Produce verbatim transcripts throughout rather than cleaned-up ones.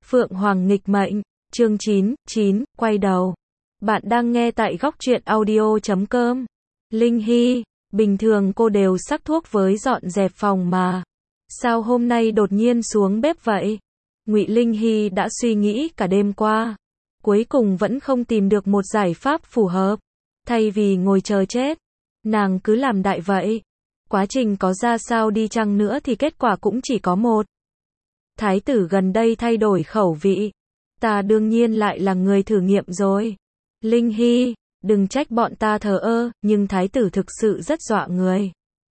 Phượng Hoàng nghịch mệnh, chương chín, chín, quay đầu. Bạn đang nghe tại góc truyện audio chấm com. Linh Hy, bình thường cô đều sắc thuốc với dọn dẹp phòng mà. Sao hôm nay đột nhiên xuống bếp vậy? Ngụy Linh Hy đã suy nghĩ cả đêm qua. Cuối cùng vẫn không tìm được một giải pháp phù hợp. Thay vì ngồi chờ chết, nàng cứ làm đại vậy. Quá trình có ra sao đi chăng nữa thì kết quả cũng chỉ có một. Thái tử gần đây thay đổi khẩu vị. Ta đương nhiên lại là người thử nghiệm rồi. Linh Hy, đừng trách bọn ta thờ ơ, nhưng thái tử thực sự rất dọa người.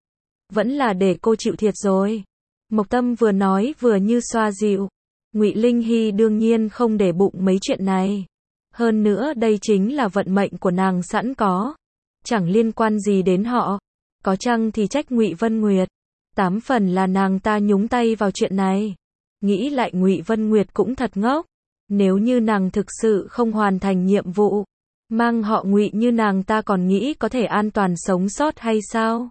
Vẫn là để cô chịu thiệt rồi. Mộc Tâm vừa nói vừa như xoa dịu. Ngụy Linh Hy đương nhiên không để bụng mấy chuyện này. Hơn nữa đây chính là vận mệnh của nàng sẵn có. Chẳng liên quan gì đến họ. Có chăng thì trách Ngụy Vân Nguyệt. Tám phần là nàng ta nhúng tay vào chuyện này. Nghĩ lại Ngụy Vân Nguyệt cũng thật ngốc. Nếu như nàng thực sự không hoàn thành nhiệm vụ, mang họ Ngụy như nàng ta còn nghĩ có thể an toàn sống sót hay sao?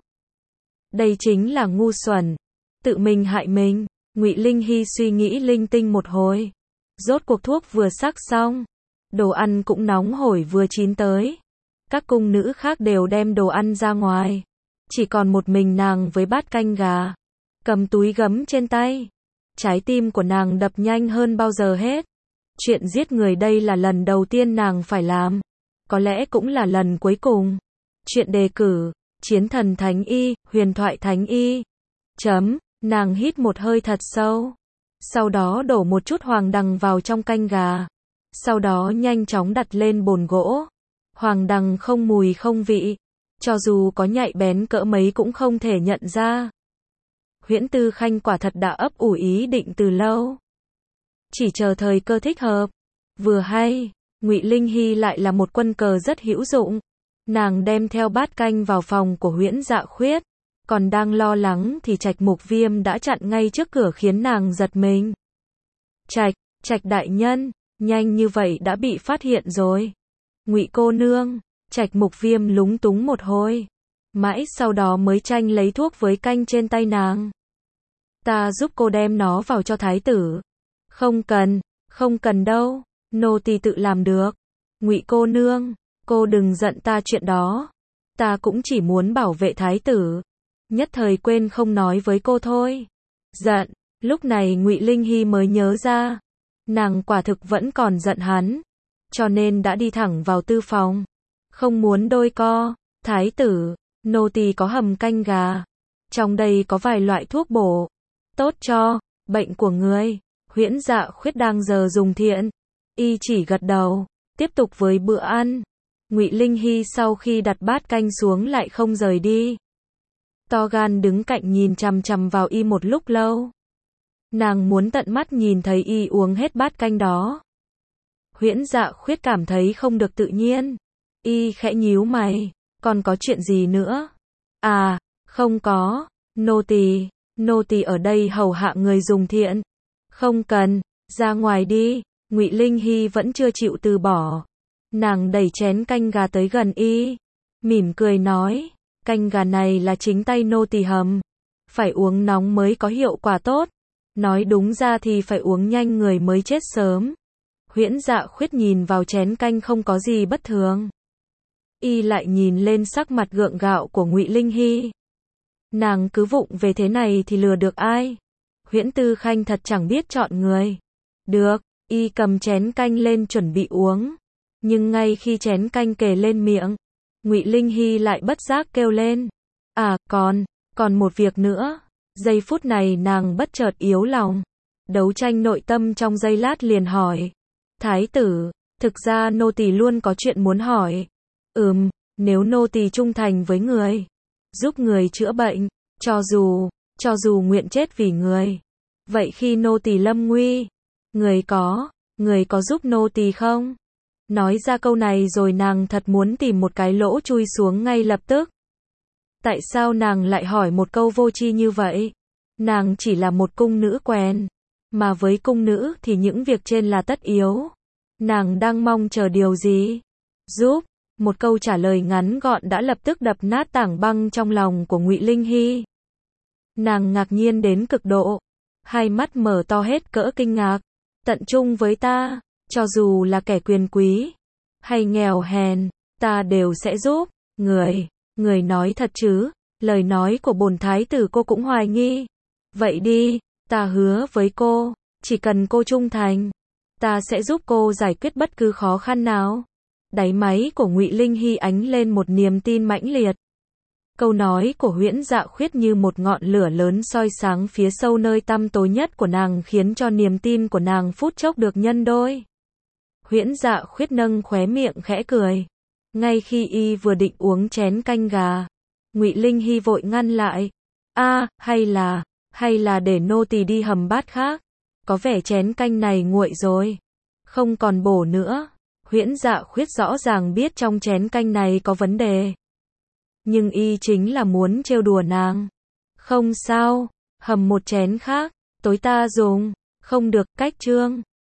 Đây chính là ngu xuẩn, tự mình hại mình. Ngụy Linh Hy suy nghĩ linh tinh một hồi. Rốt cuộc thuốc vừa sắc xong, đồ ăn cũng nóng hổi vừa chín tới. Các cung nữ khác đều đem đồ ăn ra ngoài. Chỉ còn một mình nàng với bát canh gà, cầm túi gấm trên tay. Trái tim của nàng đập nhanh hơn bao giờ hết. Chuyện giết người đây là lần đầu tiên nàng phải làm. Có lẽ cũng là lần cuối cùng. Chuyện đề cử, chiến thần thánh y, huyền thoại thánh y. Chấm, nàng hít một hơi thật sâu. Sau đó đổ một chút hoàng đằng vào trong canh gà. Sau đó nhanh chóng đặt lên bồn gỗ. Hoàng đằng không mùi không vị. Cho dù có nhạy bén cỡ mấy cũng không thể nhận ra. Huyễn Tư Khanh quả thật đã ấp ủ ý định từ lâu. Chỉ chờ thời cơ thích hợp. Vừa hay, Ngụy Linh Hy lại là một quân cờ rất hữu dụng. Nàng đem theo bát canh vào phòng của Huyễn Dạ Khuyết. Còn đang lo lắng thì Trạch Mục Viêm đã chặn ngay trước cửa khiến nàng giật mình. Trạch, Trạch đại nhân, nhanh như vậy đã bị phát hiện rồi. Ngụy cô nương, Trạch Mục Viêm lúng túng một hồi. Mãi sau đó mới tranh lấy thuốc với canh trên tay nàng. Ta giúp cô đem nó vào cho thái tử. Không cần, không cần đâu, nô tỳ tự làm được. Ngụy cô nương, cô đừng giận ta chuyện đó. Ta cũng chỉ muốn bảo vệ thái tử. Nhất thời quên không nói với cô thôi. Giận, lúc này Ngụy Linh Hy mới nhớ ra. Nàng quả thực vẫn còn giận hắn. Cho nên đã đi thẳng vào tư phòng. Không muốn đôi co, thái tử, nô tỳ có hầm canh gà. Trong đây có vài loại thuốc bổ. Tốt cho bệnh của người. Huyễn Dạ Khuyết đang giờ dùng thiện. Y chỉ gật đầu, tiếp tục với bữa ăn. Ngụy Linh Hy sau khi đặt bát canh xuống lại không rời đi. To gan đứng cạnh nhìn chằm chằm vào Y một lúc lâu. Nàng muốn tận mắt nhìn thấy Y uống hết bát canh đó. Huyễn Dạ Khuyết cảm thấy không được tự nhiên. Y khẽ nhíu mày, còn có chuyện gì nữa? À, không có, nô tỳ, nô tỳ ở đây hầu hạ người dùng thiện. Không cần, ra ngoài đi. Ngụy Linh Hy vẫn chưa chịu từ bỏ. Nàng đẩy chén canh gà tới gần Y, mỉm cười nói, canh gà này là chính tay nô tỳ hầm, phải uống nóng mới có hiệu quả tốt. Nói đúng ra thì phải uống nhanh người mới chết sớm. Huyễn Dạ Khuyết nhìn vào chén canh không có gì bất thường. Y lại nhìn lên sắc mặt gượng gạo của Ngụy Linh Hy. Nàng cứ vụng về thế này thì lừa được ai? Huyễn Tư Khanh thật chẳng biết chọn người. Được, Y cầm chén canh lên chuẩn bị uống. Nhưng ngay khi chén canh kề lên miệng, Ngụy Linh Hy lại bất giác kêu lên. À, còn, còn một việc nữa. Giây phút này nàng bất chợt yếu lòng. Đấu tranh nội tâm trong giây lát liền hỏi. Thái tử, thực ra nô tỳ luôn có chuyện muốn hỏi. Ừm, nếu nô tỳ trung thành với người, giúp người chữa bệnh, cho dù, cho dù nguyện chết vì người. Vậy khi nô tỳ lâm nguy, người có, người có giúp nô tỳ không? Nói ra câu này rồi nàng thật muốn tìm một cái lỗ chui xuống ngay lập tức. Tại sao nàng lại hỏi một câu vô tri như vậy? Nàng chỉ là một cung nữ quèn, mà với cung nữ thì những việc trên là tất yếu. Nàng đang mong chờ điều gì? Giúp, một câu trả lời ngắn gọn đã lập tức đập nát tảng băng trong lòng của Ngụy Linh Hy. Nàng ngạc nhiên đến cực độ, hai mắt mở to hết cỡ kinh ngạc. tận trung với ta, cho dù là kẻ quyền quý, hay nghèo hèn, ta đều sẽ giúp. Người, người nói thật chứ, lời nói của bổn thái tử cô cũng hoài nghi. Vậy đi, ta hứa với cô, chỉ cần cô trung thành, ta sẽ giúp cô giải quyết bất cứ khó khăn nào. Đáy máy của Ngụy Linh Hy ánh lên một niềm tin mãnh liệt. Câu nói của Huyễn Dạ Khuyết như một ngọn lửa lớn soi sáng phía sâu nơi tăm tối nhất của nàng, khiến cho niềm tin của nàng phút chốc được nhân đôi. Huyễn Dạ Khuyết nâng khóe miệng khẽ cười. Ngay khi y vừa định uống chén canh gà, Ngụy Linh Hy vội ngăn lại. A, hay là, hay là để nô tỳ đi hầm bát khác. Có vẻ chén canh này nguội rồi, không còn bổ nữa. Huyễn Dạ Khuyết rõ ràng biết trong chén canh này có vấn đề, nhưng y chính là muốn trêu đùa nàng. Không sao, hầm một chén khác, tối ta dùng. Không được, cách trương.